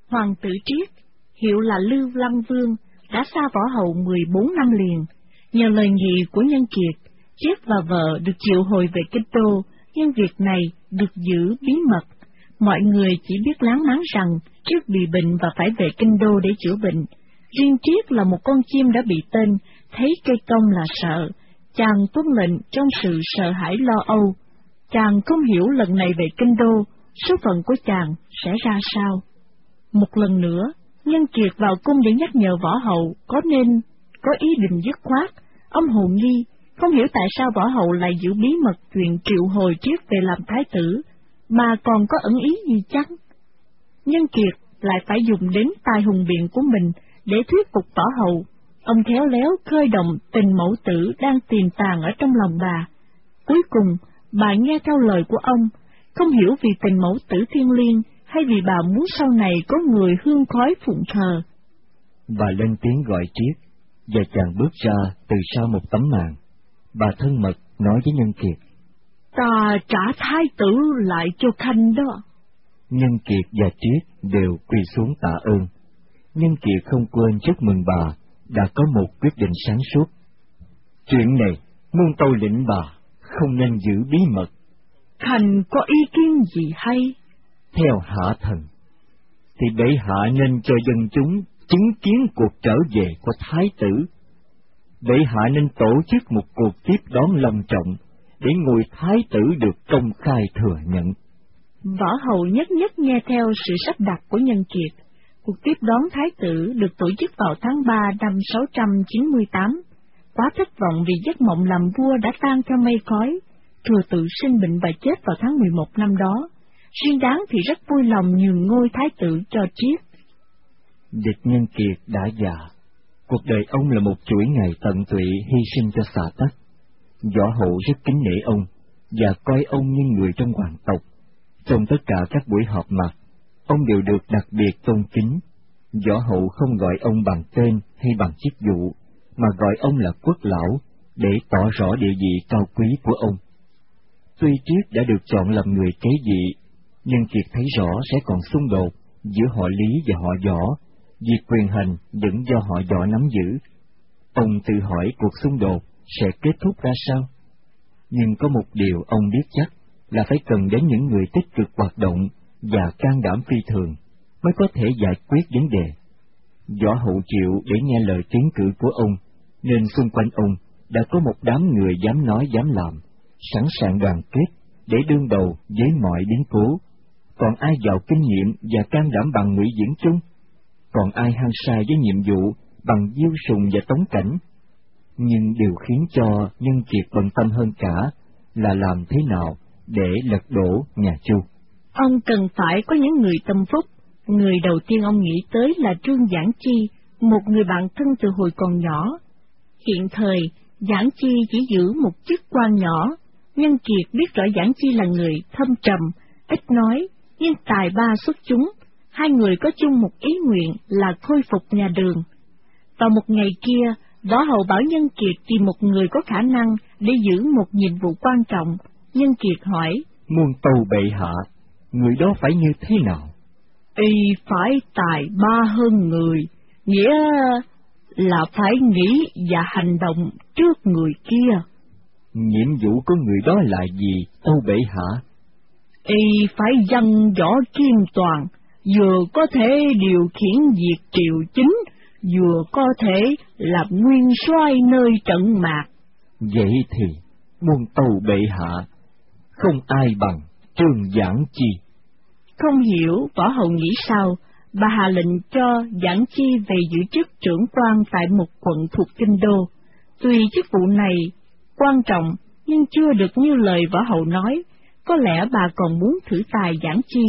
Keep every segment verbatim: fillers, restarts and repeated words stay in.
Hoàng tử Triết, hiệu là Lưu Lăng Vương, đã xa Võ Hậu mười bốn năm liền. Nhờ lời nghị của Nhân Kiệt, Triết và vợ được triệu hồi về Kinh Đô, nhưng việc này được giữ bí mật. Mọi người chỉ biết láng máng rằng Triết bị bệnh và phải về Kinh Đô để chữa bệnh. Riêng Triết là một con chim đã bị tên, thấy cây công là sợ. Chàng tuân lệnh trong sự sợ hãi lo âu. Chàng không hiểu lần này về Kinh Đô, số phận của chàng sẽ ra sao. Một lần nữa, Nhân Kiệt vào cung để nhắc nhở Võ Hậu có nên có ý định dứt khoát. Ông hồ nghi, không hiểu tại sao Võ Hậu lại giữ bí mật chuyện triệu hồi Triết về làm thái tử, mà còn có ẩn ý gì chăng? Nhân Kiệt lại phải dùng đến tài hùng biện của mình để thuyết phục Võ Hậu. Ông khéo léo khơi động tình mẫu tử đang tiềm tàng ở trong lòng bà. Cuối cùng, bà nghe theo lời của ông, không hiểu vì tình mẫu tử thiêng liêng hay vì bà muốn sau này có người hương khói phụng thờ. Bà lên tiếng gọi Triết, và chàng bước ra từ sau một tấm màn. Bà thân mật nói với Nhân Kiệt: Ta trả thái tử lại cho Khanh đó. Nhân Kiệt và Triết đều quỳ xuống tạ ơn. Nhân Kiệt không quên chúc mừng bà đã có một quyết định sáng suốt. Chuyện này, muôn tâu lĩnh bà, không nên giữ bí mật. Khanh có ý kiến gì hay? Theo hạ thần, thì bệ hạ nên cho dân chúng chứng kiến cuộc trở về của thái tử. Bệ hạ nên tổ chức một cuộc tiếp đón long trọng, để ngôi thái tử được công khai thừa nhận. Võ Hậu nhất nhất nghe theo sự sắp đặt của Nhân Kiệt. Cuộc tiếp đón thái tử được tổ chức vào tháng ba năm sáu trăm chín mươi tám. Quá thất vọng vì giấc mộng làm vua đã tan theo mây khói. Thừa tự sinh bệnh và chết vào tháng mười một năm đó. Riêng Đáng thì rất vui lòng nhường ngôi thái tử cho Triết. Địch Nhân Kiệt đã già, cuộc đời ông là một chuỗi ngày tận tụy hy sinh cho xã tắc. Võ Hậu rất kính nể ông và coi ông như người trong hoàng tộc. Trong tất cả các buổi họp mặt, ông đều được đặc biệt tôn kính. Võ Hậu không gọi ông bằng tên hay bằng chức vụ, mà gọi ông là quốc lão, để tỏ rõ địa vị cao quý của ông. Tuy Triết đã được chọn làm người kế vị, nhưng Kiệt thấy rõ sẽ còn xung đột giữa họ Lý và họ Võ, việc quyền hành vẫn do họ Võ nắm giữ. Ông tự hỏi cuộc xung đột sẽ kết thúc ra sao? Nhưng có một điều ông biết chắc là phải cần đến những người tích cực hoạt động và can đảm phi thường mới có thể giải quyết vấn đề. Võ Hậu chịu để nghe lời tiến cử của ông, nên xung quanh ông đã có một đám người dám nói dám làm, sẵn sàng đoàn kết để đương đầu với mọi biến cố. Còn ai giàu kinh nghiệm và can đảm bằng Ngụy Diễn Trung? Còn ai hăng say với nhiệm vụ bằng Diêu Sùng và Tống Cảnh? Nhưng điều khiến cho Nhân Kiệt bận tâm hơn cả là làm thế nào để lật đổ nhà Chu. Ông cần phải có những người tâm phúc. Người đầu tiên ông nghĩ tới là Trương Giảng Chi, một người bạn thân từ hồi còn nhỏ. Hiện thời, Giảng Chi chỉ giữ một chức quan nhỏ. Nhân Kiệt biết rõ Giảng Chi là người thâm trầm, ít nói, nhưng tài ba xuất chúng. Hai người có chung một ý nguyện là khôi phục nhà Đường. Vào một ngày kia, Võ Hậu bảo Nhân Kiệt tìm một người có khả năng để giữ một nhiệm vụ quan trọng. Nhân Kiệt hỏi: Muôn tâu bệ hạ, người đó phải như thế nào? Y phải tài ba hơn người, nghĩa là phải nghĩ và hành động trước người kia. Nhiệm vụ của người đó là gì, tâu bệ hạ? Y phải văn võ kiên toàn, vừa có thể điều khiển việc triều chính, vừa có thể làm nguyên soái nơi trận mạc. Vậy thì, muôn tâu bệ hạ, không ai bằng Trương Giảng Chi. Không hiểu Võ Hậu nghĩ sao, bà hạ lệnh cho Giảng Chi về giữ chức trưởng quan tại một quận thuộc Kinh Đô. Tuy chức vụ này quan trọng, nhưng chưa được như lời Võ Hậu nói, có lẽ bà còn muốn thử tài Giảng Chi.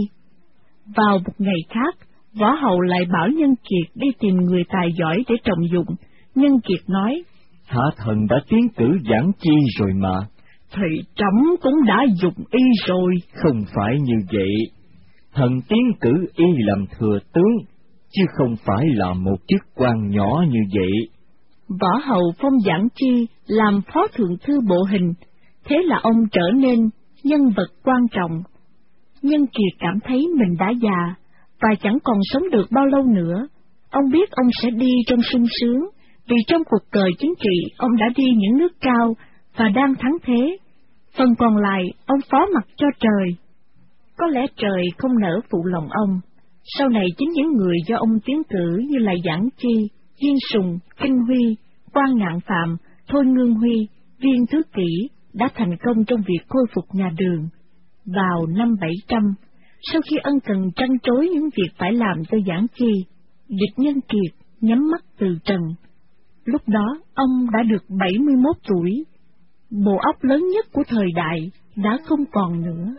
Vào một ngày khác, Võ Hậu lại bảo Nhân Kiệt đi tìm người tài giỏi để trọng dụng. Nhân Kiệt nói: Hạ thần đã tiến cử Giảng Chi rồi mà. Thì trẫm cũng đã dùng y rồi. Không phải như vậy, thần tiến cử y làm thừa tướng, chứ không phải là một chức quan nhỏ như vậy. Võ Hậu phong Giảng Chi làm phó thượng thư bộ hình, thế là ông trở nên nhân vật quan trọng. Nhân Kiệt cảm thấy mình đã già, và chẳng còn sống được bao lâu nữa. Ông biết ông sẽ đi trong sung sướng, vì trong cuộc cờ chính trị ông đã đi những nước cao và đang thắng thế. Phần còn lại ông phó mặc cho trời. Có lẽ trời không nỡ phụ lòng ông. Sau này chính những người do ông tiến cử như là Giảng Chi, Diên Sùng, Kinh Huy, Quan Ngạn Phạm, Thôi Ngương Huy, Viên Thứ Kỷ đã thành công trong việc khôi phục nhà Đường. Vào năm bảy trăm, sau khi ân cần trăn trối những việc phải làm cho Giảng Chi, Địch Nhân Kiệt nhắm mắt từ trần. Lúc đó ông đã được bảy mươi mốt tuổi, bộ óc lớn nhất của thời đại đã không còn nữa.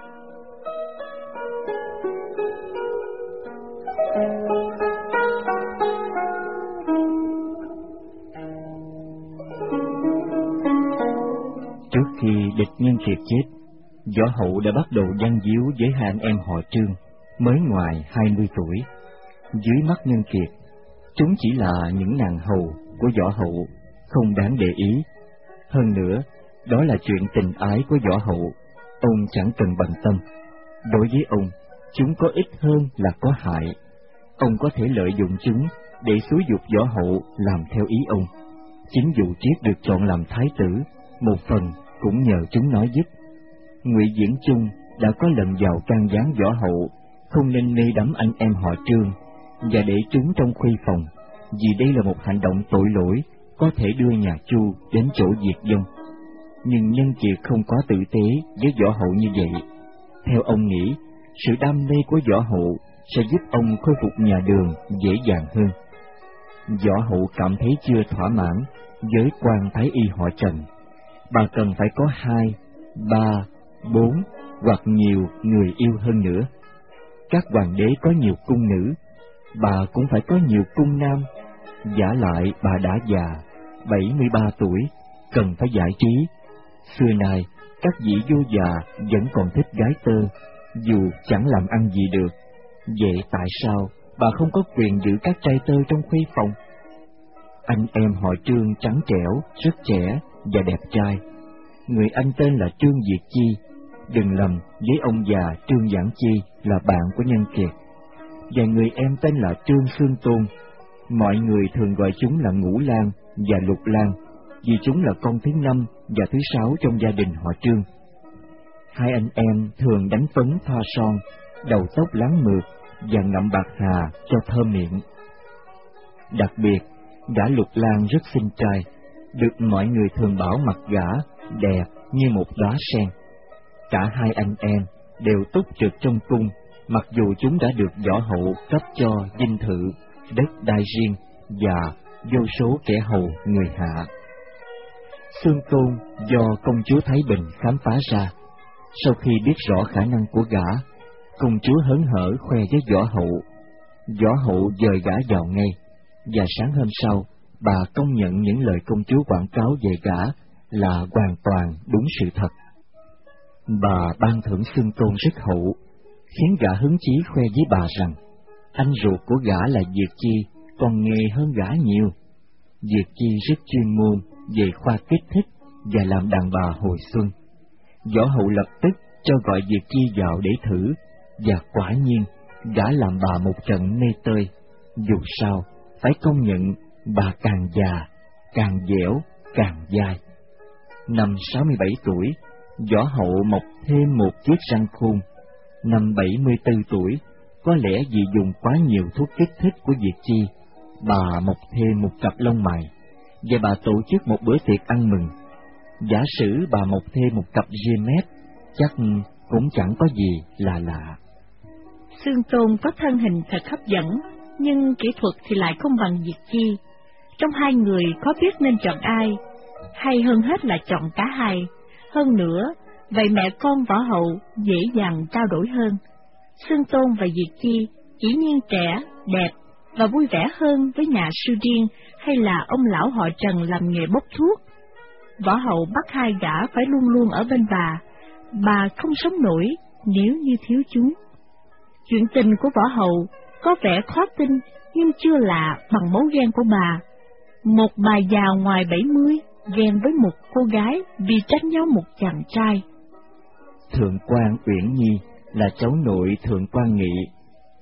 Trước khi Địch Nhân Kiệt chết, Võ Hậu đã bắt đầu gian díu với hai anh em họ Trương, mới ngoài hai mươi tuổi. Dưới mắt Nhân Kiệt, chúng chỉ là những nàng hầu của Võ Hậu, không đáng để ý. Hơn nữa, đó là chuyện tình ái của Võ Hậu, ông chẳng cần bận tâm. Đối với ông, chúng có ích hơn là có hại. Ông có thể lợi dụng chúng để xúi giục Võ Hậu làm theo ý ông. Chính Dụ Triết được chọn làm thái tử, một phần cũng nhờ chúng nói giúp. Ngụy Diễn Chung đã có lần vào can gián Võ Hậu không nên mê đắm anh em họ Trương và để chúng trong khuê phòng, vì đây là một hành động tội lỗi có thể đưa nhà Chu đến chỗ diệt vong. Nhưng Nhân Kiệt không có tử tế với Võ Hậu như vậy. Theo ông nghĩ, sự đam mê của Võ Hậu sẽ giúp ông khôi phục nhà Đường dễ dàng hơn. Võ Hậu cảm thấy chưa thỏa mãn với quan thái y họ Trần. Bà cần phải có hai, ba, bốn hoặc nhiều người yêu hơn nữa. Các hoàng đế có nhiều cung nữ, bà cũng phải có nhiều cung nam. Vả lại bà đã già, bảy mươi ba tuổi, cần phải giải trí. Xưa nay, các vị vua già vẫn còn thích gái tơ, dù chẳng làm ăn gì được. Vậy tại sao bà không có quyền giữ các trai tơ trong khuê phòng? Anh em họ Trương trắng trẻo, rất trẻ và đẹp trai. Người anh tên là Trương Diệt Chi, đừng lầm với ông già Trương Giảng Chi là bạn của Nhân Kiệt. Và người em tên là Trương Xương Tôn. Mọi người thường gọi chúng là Ngũ Lang và Lục Lang, vì chúng là con thứ năm và thứ sáu trong gia đình họ Trương. Hai anh em thường đánh phấn thoa son, đầu tóc láng mượt và ngậm bạc hà cho thơm miệng. Đặc biệt, gã Lục Lang rất xinh trai, được mọi người thường bảo mặt gã đẹp như một đóa sen. Cả hai anh em đều túc trực trong cung, mặc dù chúng đã được Võ Hậu cấp cho dinh thự, đất đai riêng và vô số kẻ hầu người hạ. Xương Tôn do công chúa Thái Bình khám phá ra. Sau khi biết rõ khả năng của gã, công chúa hớn hở khoe với Võ Hậu. Võ Hậu dời gã vào ngay, và sáng hôm sau, bà công nhận những lời công chúa quảng cáo về gã là hoàn toàn đúng sự thật. Bà ban thưởng Xương Tôn rất hậu, khiến gã hứng chí khoe với bà rằng anh ruột của gã là Diệt Chi còn nghề hơn gã nhiều. Diệt Chi rất chuyên môn về khoa kích thích và làm đàn bà hồi xuân. Võ Hậu lập tức cho gọi Diệt Chi vào để thử, và quả nhiên gã làm bà một trận mê tơi. Dù sao, phải công nhận bà càng già, càng dẻo, càng dai. Năm sáu mươi bảy tuổi, Võ Hậu mọc thêm một chiếc răng khôn. Năm bảy mươi tư tuổi, có lẽ vì dùng quá nhiều thuốc kích thích của Diệt Chi, bà mọc thêm một cặp lông mày, và bà tổ chức một bữa tiệc ăn mừng. Giả sử bà mọc thêm một cặp ria mép, chắc cũng chẳng có gì là lạ. Xương Tôn có thân hình thật hấp dẫn, nhưng kỹ thuật thì lại không bằng Diệt Chi. Trong hai người có biết nên chọn ai, hay hơn hết là chọn cả hai. Hơn nữa, vậy mẹ con Võ Hậu dễ dàng trao đổi hơn. Xương Tôn và Diệt Chi chỉ nhiên trẻ, đẹp và vui vẻ hơn với nhà sư điên hay là ông lão họ Trần làm nghề bốc thuốc. Võ Hậu bắt hai gã phải luôn luôn ở bên bà, bà không sống nổi nếu như thiếu chúng. Chuyện tình của Võ Hậu có vẻ khó tin nhưng chưa lạ bằng máu ghen của bà. Một bà già ngoài bảy mươi ghen với một cô gái vì tranh nhau một chàng trai. Thượng quan Uyển Nhi là cháu nội Thượng quan Nghị.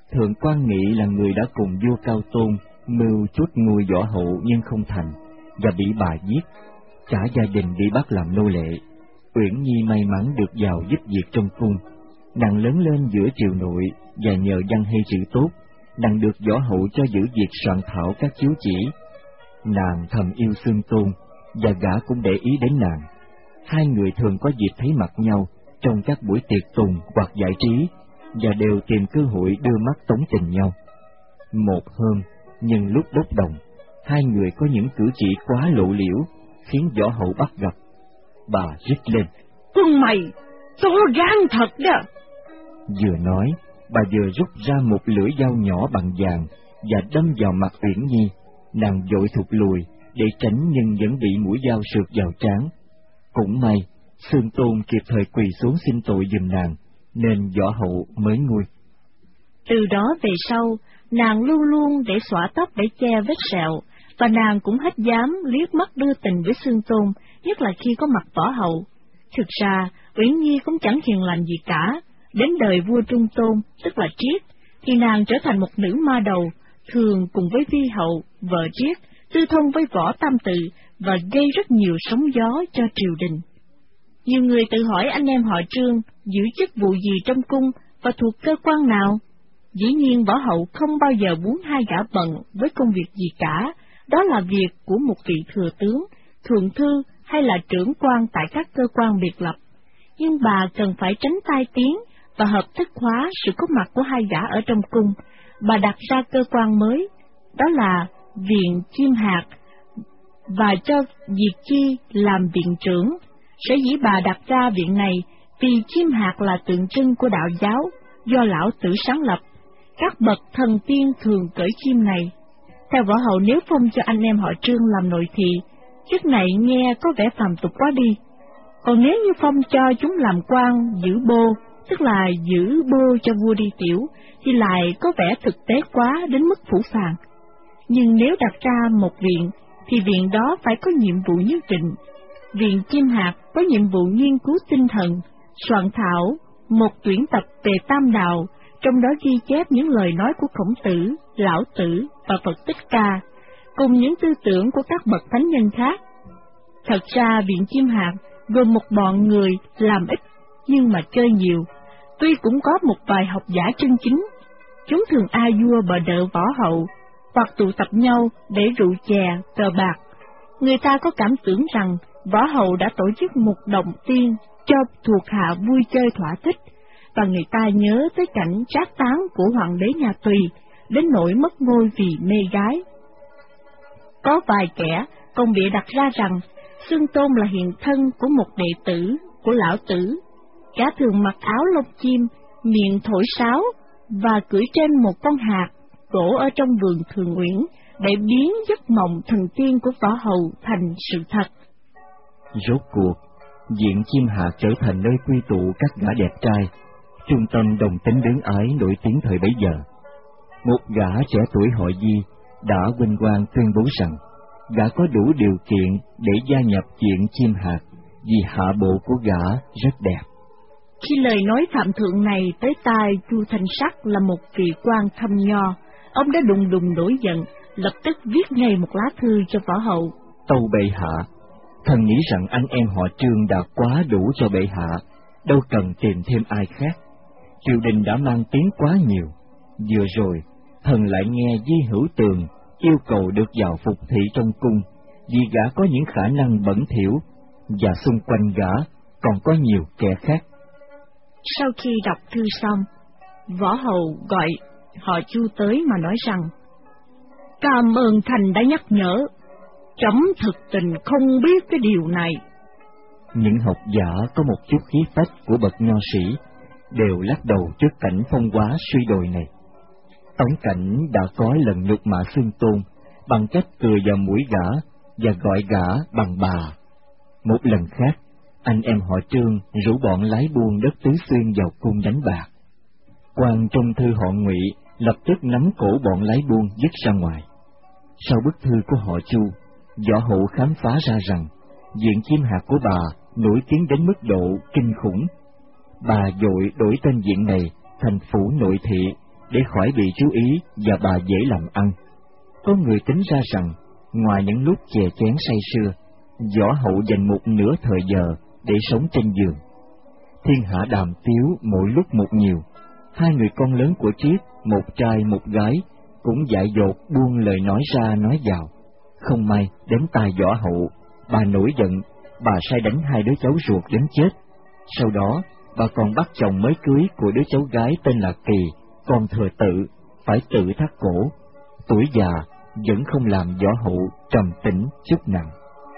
Thượng quan Nghị là người đã cùng vua Cao Tôn mưu chuốt nuôi Võ Hậu nhưng không thành, và bị bà giết, cả gia đình bị bắt làm nô lệ. Uyển Nhi may mắn được vào giúp việc trong cung. Nàng lớn lên giữa triều nội, và nhờ văn hay chữ tốt, nàng được Võ Hậu cho giữ việc soạn thảo các chiếu chỉ. Nàng thầm yêu Xương Tôn, và gã cũng để ý đến nàng. Hai người thường có dịp thấy mặt nhau trong các buổi tiệc tùng hoặc giải trí, và đều tìm cơ hội đưa mắt tống tình nhau. Một hôm, nhân lúc đốt đồng, hai người có những cử chỉ quá lộ liễu, khiến Võ Hậu bắt gặp. Bà rít lên: "Con mày, to gan thật đó!" Vừa nói, bà vừa rút ra một lưỡi dao nhỏ bằng vàng và đâm vào mặt Uyển Nhi. Nàng vội thụt lùi để tránh, nhưng vẫn bị mũi dao sượt vào trán. Cũng may Xương Tôn kịp thời quỳ xuống xin tội giùm nàng, nên Võ Hậu mới nguôi. Từ đó về sau, nàng luôn luôn để xõa tóc để che vết sẹo, và nàng cũng hết dám liếc mắt đưa tình với Xương Tôn, nhất là khi có mặt Võ Hậu. Thực ra, Uyển Nhi cũng chẳng hiền lành gì cả. Đến đời vua Trung Tôn, tức là Triết, thì nàng trở thành một nữ ma đầu, thường cùng với Vi Hậu, vợ Triết, tư thông với Võ Tam Tự và gây rất nhiều sóng gió cho triều đình. Nhiều người tự hỏi anh em họ Trương giữ chức vụ gì trong cung và thuộc cơ quan nào. Dĩ nhiên Võ Hậu không bao giờ muốn hai gã bận với công việc gì cả, đó là việc của một vị thừa tướng, thượng thư hay là trưởng quan tại các cơ quan biệt lập. Nhưng bà cần phải tránh tai tiếng và hợp thức hóa sự có mặt của hai gã ở trong cung. Bà đặt ra cơ quan mới, đó là Viện Chiêm Hạt, và cho Diệt Chi làm viện trưởng. Sở dĩ bà đặt ra viện này vì Chiêm Hạt là tượng trưng của đạo giáo do Lão Tử sáng lập. Các bậc thần tiên thường cởi chim này. Theo Võ Hậu, nếu phong cho anh em họ Trương làm nội thị, chức này nghe có vẻ phàm tục quá đi. Còn nếu như phong cho chúng làm quan giữ bô, tức là giữ bô cho vua đi tiểu, thì lại có vẻ thực tế quá đến mức phủ phàng. Nhưng nếu đặt ra một viện, thì viện đó phải có nhiệm vụ nhất định. Viện Chiêm Hạt có nhiệm vụ nghiên cứu tinh thần, soạn thảo một tuyển tập về Tam Đạo, trong đó ghi chép những lời nói của Khổng Tử, Lão Tử và Phật Tích Ca, cùng những tư tưởng của các bậc thánh nhân khác. Thật ra Viện Chiêm Hạt gồm một bọn người làm ít nhưng mà chơi nhiều, tuy cũng có một vài học giả chân chính. Chúng thường a vua bợ đỡ Võ Hậu, hoặc tụ tập nhau để rượu chè, cờ bạc. Người ta có cảm tưởng rằng Võ Hậu đã tổ chức một động tiên cho thuộc hạ vui chơi thỏa thích, và người ta nhớ tới cảnh trác táng của hoàng đế nhà Tùy, đến nỗi mất ngôi vì mê gái. Có vài kẻ còn bịa đặt ra rằng Xương Tôn là hiện thân của một đệ tử của Lão Tử. Gã thường mặc áo lông chim, miệng thổi sáo và cưỡi trên một con hạt gỗ ở trong vườn Thường Uyển để biến giấc mộng thần tiên của Võ Hậu thành sự thật. Rốt cuộc, Viện Chiêm Hạt trở thành nơi quy tụ các gã đẹp trai, trung tâm đồng tính luyến ái nổi tiếng thời bấy giờ. Một gã trẻ tuổi họ Di đã vinh quang tuyên bố rằng gã có đủ điều kiện để gia nhập Viện Chiêm Hạt vì hạ bộ của gã rất đẹp. Khi lời nói phạm thượng này tới tai Chu Thanh Sắc là một vị quan thâm nho, ông đã đùng đùng nổi giận, lập tức viết ngay một lá thư cho Võ Hậu. Tâu bệ hạ, thần nghĩ rằng anh em họ Trương đã quá đủ cho bệ hạ, đâu cần tìm thêm ai khác. Triều đình đã mang tiếng quá nhiều. Vừa rồi, thần lại nghe Di Hữu Tường yêu cầu được vào phục thị trong cung, vì gã có những khả năng bẩn thỉu, và xung quanh gã còn có nhiều kẻ khác. Sau khi đọc thư xong, Võ Hậu gọi họ Chu tới mà nói rằng: "Cảm ơn Thành đã nhắc nhở, trẫm thực tình không biết cái điều này." Những học giả có một chút khí phách của bậc nho sĩ đều lắc đầu trước cảnh phong hóa suy đồi này. Tống Cảnh đã có lần nhục mạ Xương Tôn bằng cách cười vào mũi gã và gọi gã bằng bà. Một lần khác, anh em họ Trương rủ bọn lái buôn đất Tứ Xuyên vào cung đánh bạc. Quan trong thư họ Ngụy lập tức nắm cổ bọn lái buôn dứt ra ngoài. Sau bức thư của họ Chu, Võ Hậu khám phá ra rằng Viện Chiêm Hạt của bà nổi tiếng đến mức độ kinh khủng. Bà vội đổi tên viện này thành Phủ Nội Thị để khỏi bị chú ý và bà dễ làm ăn. Có người tính ra rằng, ngoài những lúc chè chén say sưa, Võ Hậu dành một nửa thời giờ để sống trên giường. Thiên hạ đàm tiếu mỗi lúc một nhiều, hai người con lớn của Triết, một trai một gái, cũng dại dột buông lời nói ra nói vào. Không may đến tai Võ Hậu, bà nổi giận, bà sai đánh hai đứa cháu ruột đến chết. Sau đó, bà còn bắt chồng mới cưới của đứa cháu gái tên là Kỳ, con Thừa Tự, phải tự thắt cổ. Tuổi già vẫn không làm Võ Hậu trầm tĩnh chút nào.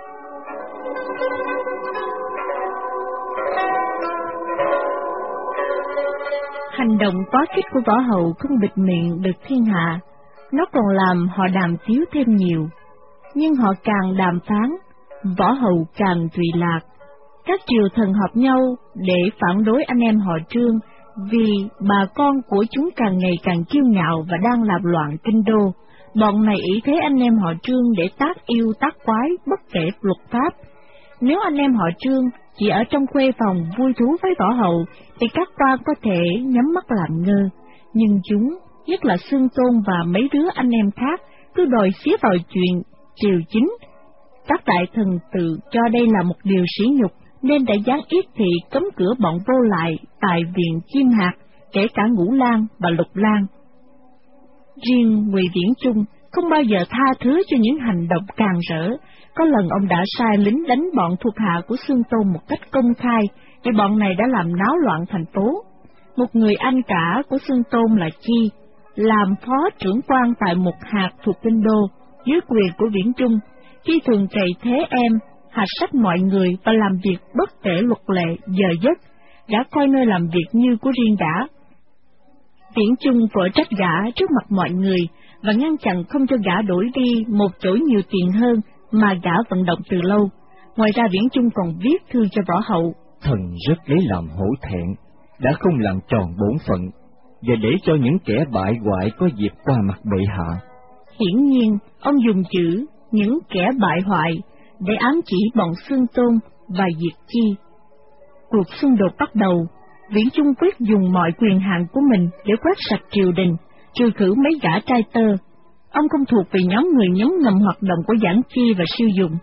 Hành động quá khích của Võ Hậu không bịt miệng được thiên hạ, nó còn làm họ đàm tiếu thêm nhiều. Nhưng họ càng đàm phán, Võ Hậu càng trụy lạc. Các triều thần họp nhau để phản đối anh em họ Trương, vì bà con của chúng càng ngày càng kiêu ngạo và đang làm loạn kinh đô. Bọn này ý thế anh em họ Trương để tác yêu tác quái bất kể luật pháp. Nếu anh em họ Trương chỉ ở trong khuê phòng vui thú với Võ Hậu, thì các quan có thể nhắm mắt làm ngơ. Nhưng chúng, nhất là Xương Tôn và mấy đứa anh em khác, cứ đòi xía vào chuyện triều chính. Các đại thần tự cho đây là một điều sỉ nhục, nên đã giáng yết thị cấm cửa bọn vô lại tại viện Chiêm Hạt, kể cả Ngũ Lang và Lục Lang. Riêng Ngụy Viễn Chung không bao giờ tha thứ cho những hành động càn rỡ. Có lần ông đã sai lính đánh bọn thuộc hạ của Xương Tôn một cách công khai, để bọn này đã làm náo loạn thành phố. Một người anh cả của Xương Tôn là Chi, làm phó trưởng quan tại một hạt thuộc kinh đô, dưới quyền của Viễn Chung. Chi thường cày thế em, hạch sách mọi người và làm việc bất kể luật lệ, giờ giấc, gã coi nơi làm việc như của riêng gã. Viễn Chung vội trách gã trước mặt mọi người và ngăn chặn không cho gã đổi đi một chỗ nhiều tiền hơn mà gã vận động từ lâu. Ngoài ra Viễn Chung còn viết thư cho Võ Hậu. Thần rất lấy làm hổ thẹn, đã không làm tròn bổn phận, và để cho những kẻ bại hoại có dịp qua mặt bệ hạ. Hiển nhiên, ông dùng chữ những kẻ bại hoại để ám chỉ bọn Xương Tôn và Diệt Chi. Cuộc xung đột bắt đầu, Viễn Chung quyết dùng mọi quyền hạn của mình để quét sạch triều đình, trừ khử mấy gã trai tơ. Ông không thuộc về nhóm người nhóm ngầm hoạt động của Giản Chi và Siêu Dụng.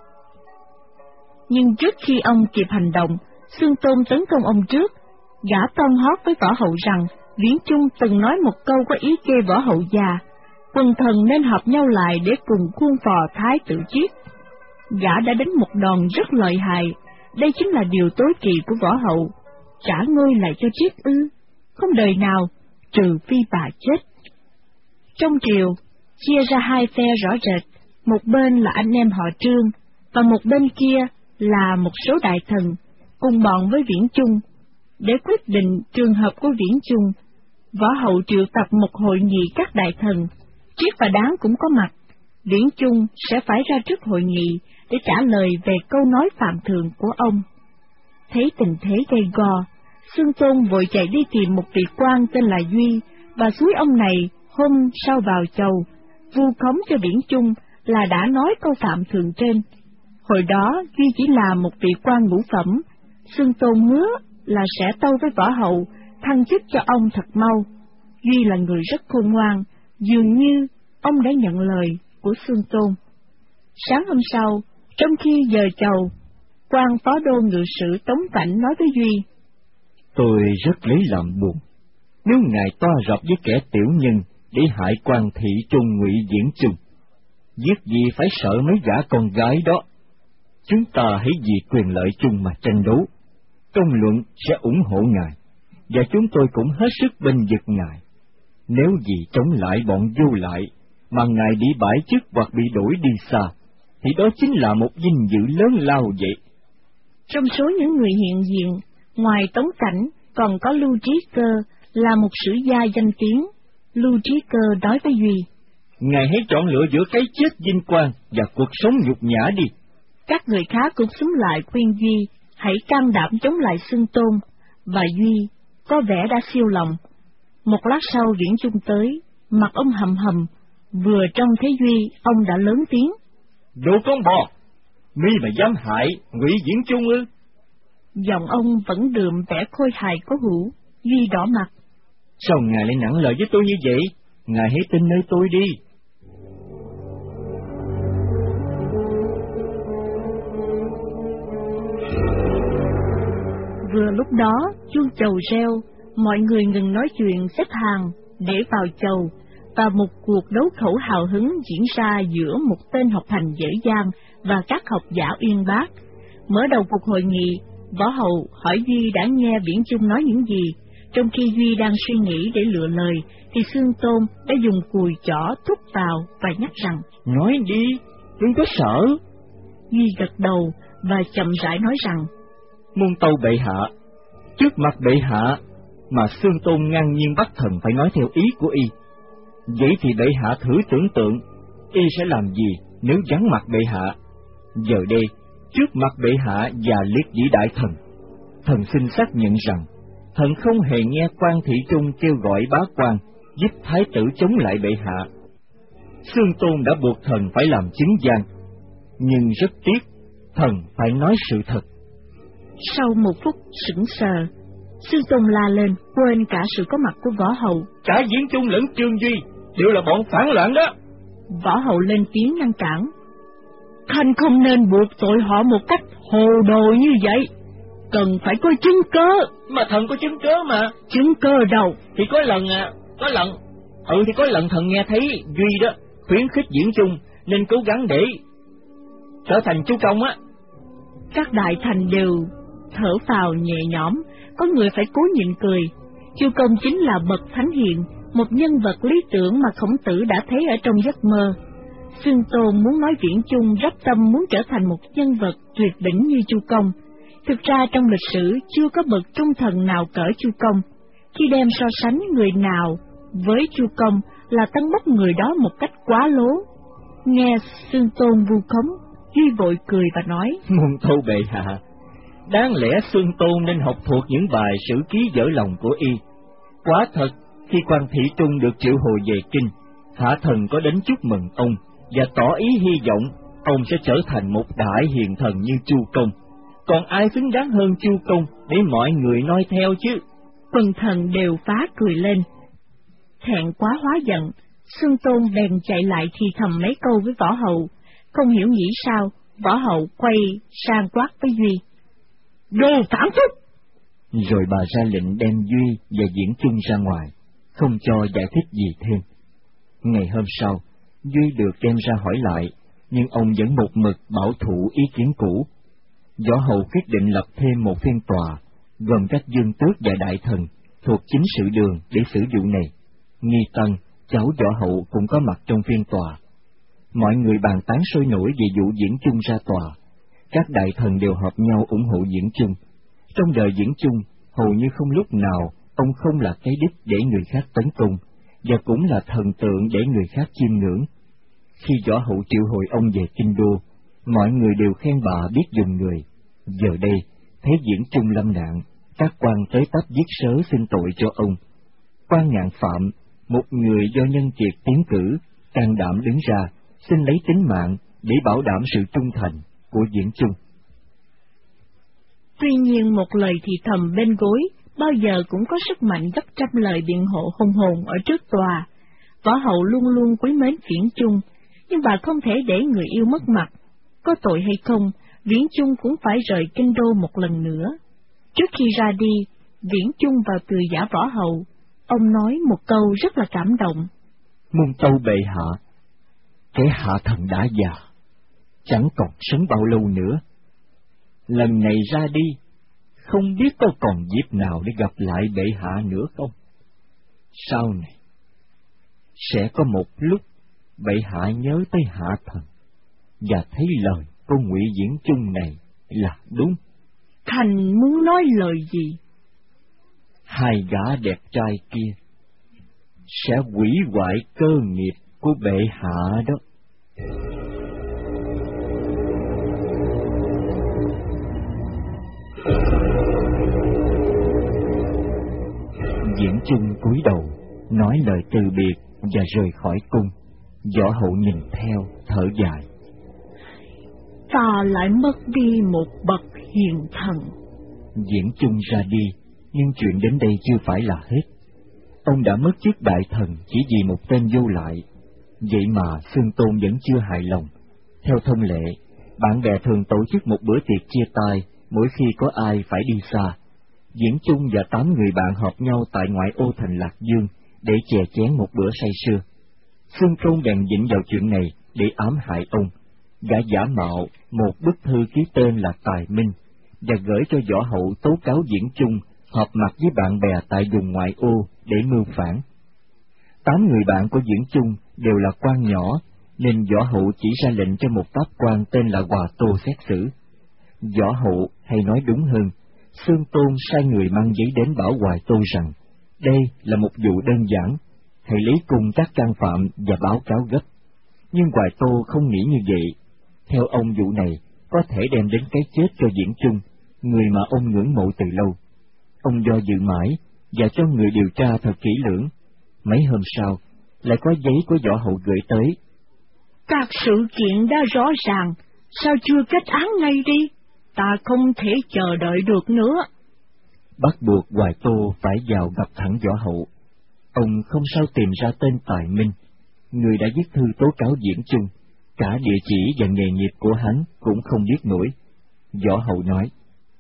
Nhưng trước khi ông kịp hành động, Xương Tôn tấn công ông trước. Gã toan hót với Võ Hậu rằng Viễn Chung từng nói một câu có ý chê Võ Hậu già, quần thần nên hợp nhau lại để cùng khuôn phò Thái Tử Triết. Gã đã đánh một đòn rất lợi hại. Đây chính là điều tối kỵ của Võ Hậu, trả ngôi lại cho Triết ư? Không đời nào, trừ phi bà chết. Trong triều chia ra hai phe rõ rệt, một bên là anh em họ Trương, và một bên kia là một số đại thần cùng bọn với Viễn Chung. Để quyết định trường hợp của Viễn Chung, Võ Hậu triệu tập một hội nghị các đại thần, Triết và Đáng cũng có mặt. Viễn Chung sẽ phải ra trước hội nghị để trả lời về câu nói phạm thượng của ông. Thấy tình thế gay go, Xương Tôn vội chạy đi tìm một vị quan tên là Duy, và suối ông này hôm sau vào chầu, vu khống cho Viễn Chung là đã nói câu phạm thượng trên. Hồi đó Duy chỉ là một vị quan ngũ phẩm, Xương Tôn hứa là sẽ tâu với Võ Hậu, thăng chức cho ông thật mau. Duy là người rất khôn ngoan, dường như ông đã nhận lời của Xương Tôn. Sáng hôm sau, trong khi giờ chầu, quan phó đô ngự sử Tống Cảnh nói với Duy: Tôi rất lấy làm buồn, nếu ngài toa rập với kẻ tiểu nhân để hại quan thị Trung Ngụy Viễn Chung, giết gì phải sợ mấy gã con gái đó. Chúng ta hãy vì quyền lợi chung mà tranh đấu, công luận sẽ ủng hộ ngài, và chúng tôi cũng hết sức bênh vực ngài. Nếu vì chống lại bọn vô lại mà ngài bị bãi chức hoặc bị đuổi đi xa, thì đó chính là một vinh dự lớn lao vậy. Trong số những người hiện diện, ngoài Tống Cảnh, còn có Lưu Trí Cơ, là một sử gia danh tiếng. Lưu Trí Cơ nói với Duy: Ngài hãy chọn lựa giữa cái chết vinh quang và cuộc sống nhục nhã đi. Các người khác cũng xúm lại khuyên Duy hãy can đảm chống lại Xương Tôn, và Duy có vẻ đã siêu lòng. Một lát sau Viễn Chung tới, mặt ông hầm hầm, vừa trông thấy Duy, ông đã lớn tiếng: Đồ con bò, mi mà dám hại Ngụy Viễn Chung ư? Giọng ông vẫn đượm vẻ khôi hài có hữu. Duy đỏ mặt: Sao ngài lại nặng lời với tôi như vậy? Ngài hãy tin nơi tôi đi. Vừa lúc đó, chuông chầu reo, mọi người ngừng nói chuyện xếp hàng để vào chầu, và một cuộc đấu khẩu hào hứng diễn ra giữa một tên học hành dễ dàng và các học giả uyên bác. Mở đầu cuộc hội nghị, Võ Hậu hỏi Duy đã nghe Viễn Chung nói những gì. Trong khi Duy đang suy nghĩ để lựa lời, thì Xương Tôn đã dùng cùi chỏ thúc vào và nhắc rằng: Nói đi, đừng có sợ. Duy gật đầu và chậm rãi nói rằng: Muôn tâu bệ hạ, trước mặt bệ hạ mà Xương Tôn ngang nhiên bắt thần phải nói theo ý của y. Vậy thì bệ hạ thử tưởng tượng, y sẽ làm gì nếu vắng mặt bệ hạ? Giờ đây, trước mặt bệ hạ và liệt dĩ đại thần, thần xin xác nhận rằng thần không hề nghe Quan Thị Trung kêu gọi bá quan giúp thái tử chống lại bệ hạ. Xương Tôn đã buộc thần phải làm chứng gian, nhưng rất tiếc, thần phải nói sự thật. Sau một phút sững sờ, Xương Tôn la lên, quên cả sự có mặt của Võ Hậu. Cả Viễn Chung lẫn Trương Duy đều là bọn phản loạn đó. Võ Hậu lên tiếng ngăn cản: Khanh không nên buộc tội họ một cách hồ đồ như vậy, cần phải có chứng cớ. Mà thần có chứng cớ mà. Chứng cớ đâu? Thì có lần à, có lần, ừ thì có lần thần nghe thấy Duy đó khuyến khích Viễn Chung nên cố gắng để trở thành chú công á. Các đại thành đều thở phào nhẹ nhõm, có người phải cố nhịn cười. Chu Công chính là bậc thánh hiền, một nhân vật lý tưởng mà Khổng Tử đã thấy ở trong giấc mơ. Xương Tôn muốn nói Viễn Chung rất tâm muốn trở thành một nhân vật tuyệt đỉnh như Chu Công. Thực ra trong lịch sử chưa có bậc trung thần nào cỡ Chu Công. Khi đem so sánh người nào với Chu Công là tấn bốc người đó một cách quá lố. Nghe Xương Tôn vu khống, Duy vội cười và nói: Muôn tâu bệ hạ, đáng lẽ Xương Tôn nên học thuộc những bài sử ký dở lòng của y. Quả thật, khi Quan Thị Trung được triệu hồi về kinh, hạ thần có đến chúc mừng ông và tỏ ý hy vọng ông sẽ trở thành một đại hiền thần như Chu Công. Còn ai xứng đáng hơn Chu Công để mọi người noi theo chứ? Quần thần đều phá cười lên. Thẹn quá hóa giận, Xương Tôn bèn chạy lại thì thầm mấy câu với Võ Hậu. Không hiểu nghĩ sao, Võ Hậu quay sang quát với Duy: Đồ phản phúc! Rồi bà ra lệnh đem Duy và Viễn Chung ra ngoài, không cho giải thích gì thêm. Ngày hôm sau, Duy được đem ra hỏi lại, nhưng ông vẫn một mực bảo thủ ý kiến cũ. Võ Hậu quyết định lập thêm một phiên tòa, gồm các dương tước và đại thần thuộc chính sự đường để xử vụ này. Nghi Tân, cháu Võ Hậu cũng có mặt trong phiên tòa. Mọi người bàn tán sôi nổi về vụ Viễn Chung ra tòa. Các đại thần đều hợp nhau ủng hộ Viễn Chung. Trong đời Viễn Chung, hầu như không lúc nào ông không là cái đích để người khác tấn công, và cũng là thần tượng để người khác chiêm ngưỡng. Khi Võ Hậu triệu hồi ông về kinh đô, mọi người đều khen bà biết dùng người. Giờ đây, thấy Viễn Chung lâm nạn, các quan tới tấp viết sớ xin tội cho ông. Quan Ngạn Phạm, một người do Nhân Kiệt tiến cử, can đảm đứng ra, xin lấy tính mạng để bảo đảm sự trung thành của Viễn Chung. Tuy nhiên một lời thì thầm bên gối bao giờ cũng có sức mạnh gấp trăm lời biện hộ hùng hồn ở trước tòa. Võ Hậu luôn luôn quý mến Viễn Chung, nhưng bà không thể để người yêu mất mặt. Có tội hay không, Viễn Chung cũng phải rời kinh đô một lần nữa. Trước khi ra đi, Viễn Chung vào từ giả Võ Hậu, ông nói một câu rất là cảm động: Muôn tâu bệ hạ, kẻ hạ thần đã già, chẳng còn sống bao lâu nữa. Lần này ra đi, không biết có còn dịp nào để gặp lại bệ hạ nữa không? Sau này, sẽ có một lúc bệ hạ nhớ tới hạ thần, và thấy lời của Ngụy Viễn Chung này là đúng. Thành muốn nói lời gì? Hai gã đẹp trai kia sẽ hủy hoại cơ nghiệp của bệ hạ đó. Viễn Chung cúi đầu, nói lời từ biệt và rời khỏi cung. Võ Hậu nhìn theo, thở dài: Ta lại mất đi một bậc hiền thần. Viễn Chung ra đi, nhưng chuyện đến đây chưa phải là hết. Ông đã mất chức đại thần chỉ vì một tên vô lại. Vậy mà Xương Tôn vẫn chưa hài lòng. Theo thông lệ, bạn bè thường tổ chức một bữa tiệc chia tay mỗi khi có ai phải đi xa. Diễn Chung và tám người bạn họp nhau tại ngoại ô thành Lạc Dương để chè chén một bữa say sưa. Xương Tôn bèn dính vào chuyện này để ám hại ông. Gã giả mạo một bức thư ký tên là Tài Minh và gửi cho Võ Hậu tố cáo Diễn Chung họp mặt với bạn bè tại vùng ngoại ô để mưu phản. Tám người bạn của Diễn Chung đều là quan nhỏ, nên Võ Hậu chỉ ra lệnh cho một pháp quan tên là Hòa Tô xét xử. Võ Hậu, hay nói đúng hơn, Xương Tôn sai người mang giấy đến bảo Hoài Tô rằng đây là một vụ đơn giản, hãy lấy cùng các can phạm và báo cáo gấp. Nhưng Hoài Tô không nghĩ như vậy. Theo ông, vụ này có thể đem đến cái chết cho Diễn Chung, người mà ông ngưỡng mộ từ lâu. Ông do dự mãi và cho người điều tra thật kỹ lưỡng. Mấy hôm sau, lại có giấy của Võ Hậu gửi tới. Các sự kiện đã rõ ràng, sao chưa kết án ngay đi? Ta không thể chờ đợi được nữa. Bắt buộc Hoài Tô phải vào gặp thẳng Võ Hậu. Ông không sao tìm ra tên Tài Minh, người đã viết thư tố cáo Diễn Chung, cả địa chỉ và nghề nghiệp của hắn cũng không biết nổi. Võ Hậu nói: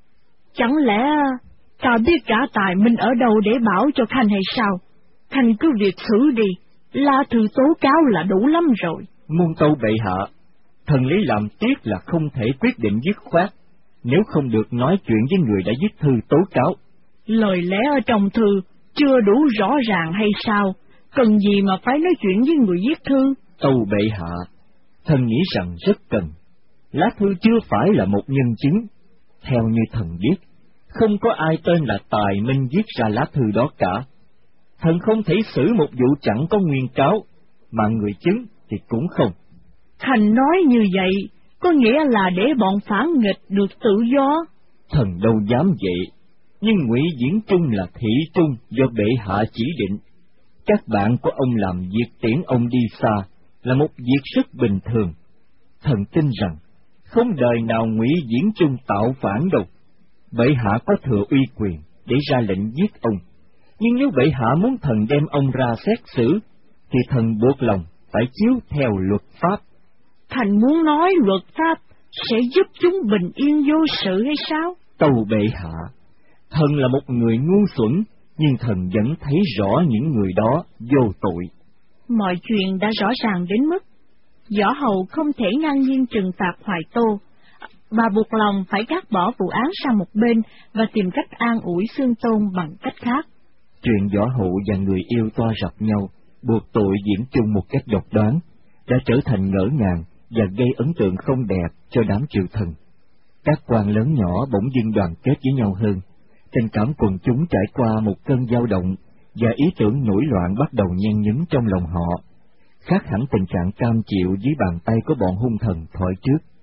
Chẳng lẽ ta biết cả Tài Minh ở đâu để bảo cho Khanh hay sao? Khanh cứ việc xử đi, la thư tố cáo là đủ lắm rồi. Muôn tâu bệ hạ, thần lấy làm tiếc là không thể quyết định dứt khoát, nếu không được nói chuyện với người đã viết thư tố cáo. Lời lẽ ở trong thư chưa đủ rõ ràng hay sao? Cần gì mà phải nói chuyện với người viết thư? Tâu bệ hạ, thần nghĩ rằng rất cần. Lá thư chưa phải là một nhân chứng. Theo như thần biết, không có ai tên là Tài Minh viết ra lá thư đó cả. Thần không thể xử một vụ chẳng có nguyên cáo, mà người chứng thì cũng không. Khanh nói như vậy, có nghĩa là để bọn phản nghịch được tự do. Thần đâu dám vậy, nhưng Ngụy Diễn Chung là thị trung do bệ hạ chỉ định. Các bạn của ông làm việc tiễn ông đi xa là một việc rất bình thường. Thần tin rằng không đời nào Ngụy Diễn Chung tạo phản đâu. Bệ hạ có thừa uy quyền để ra lệnh giết ông, nhưng nếu bệ hạ muốn thần đem ông ra xét xử, thì thần buộc lòng phải chiếu theo luật pháp. Thành muốn nói luật pháp sẽ giúp chúng bình yên vô sự hay sao? Tâu bệ hạ, thần là một người ngu xuẩn, nhưng thần vẫn thấy rõ những người đó vô tội. Mọi chuyện đã rõ ràng đến mức Võ Hậu không thể ngang nhiên trừng phạt Hoài Tô. Bà buộc lòng phải gác bỏ vụ án sang một bên và tìm cách an ủi Xương Tôn bằng cách khác. Chuyện Võ Hậu và người yêu toa rập nhau, buộc tội Diễn Chung một cách độc đoán, đã trở thành ngỡ ngàng và gây ấn tượng không đẹp cho đám triều thần. Các quan lớn nhỏ bỗng dưng đoàn kết với nhau hơn, tình cảm quần chúng trải qua một cơn dao động, và ý tưởng nổi loạn bắt đầu nhen nhóm trong lòng họ, khác hẳn tình trạng cam chịu dưới bàn tay của bọn hung thần thuở trước.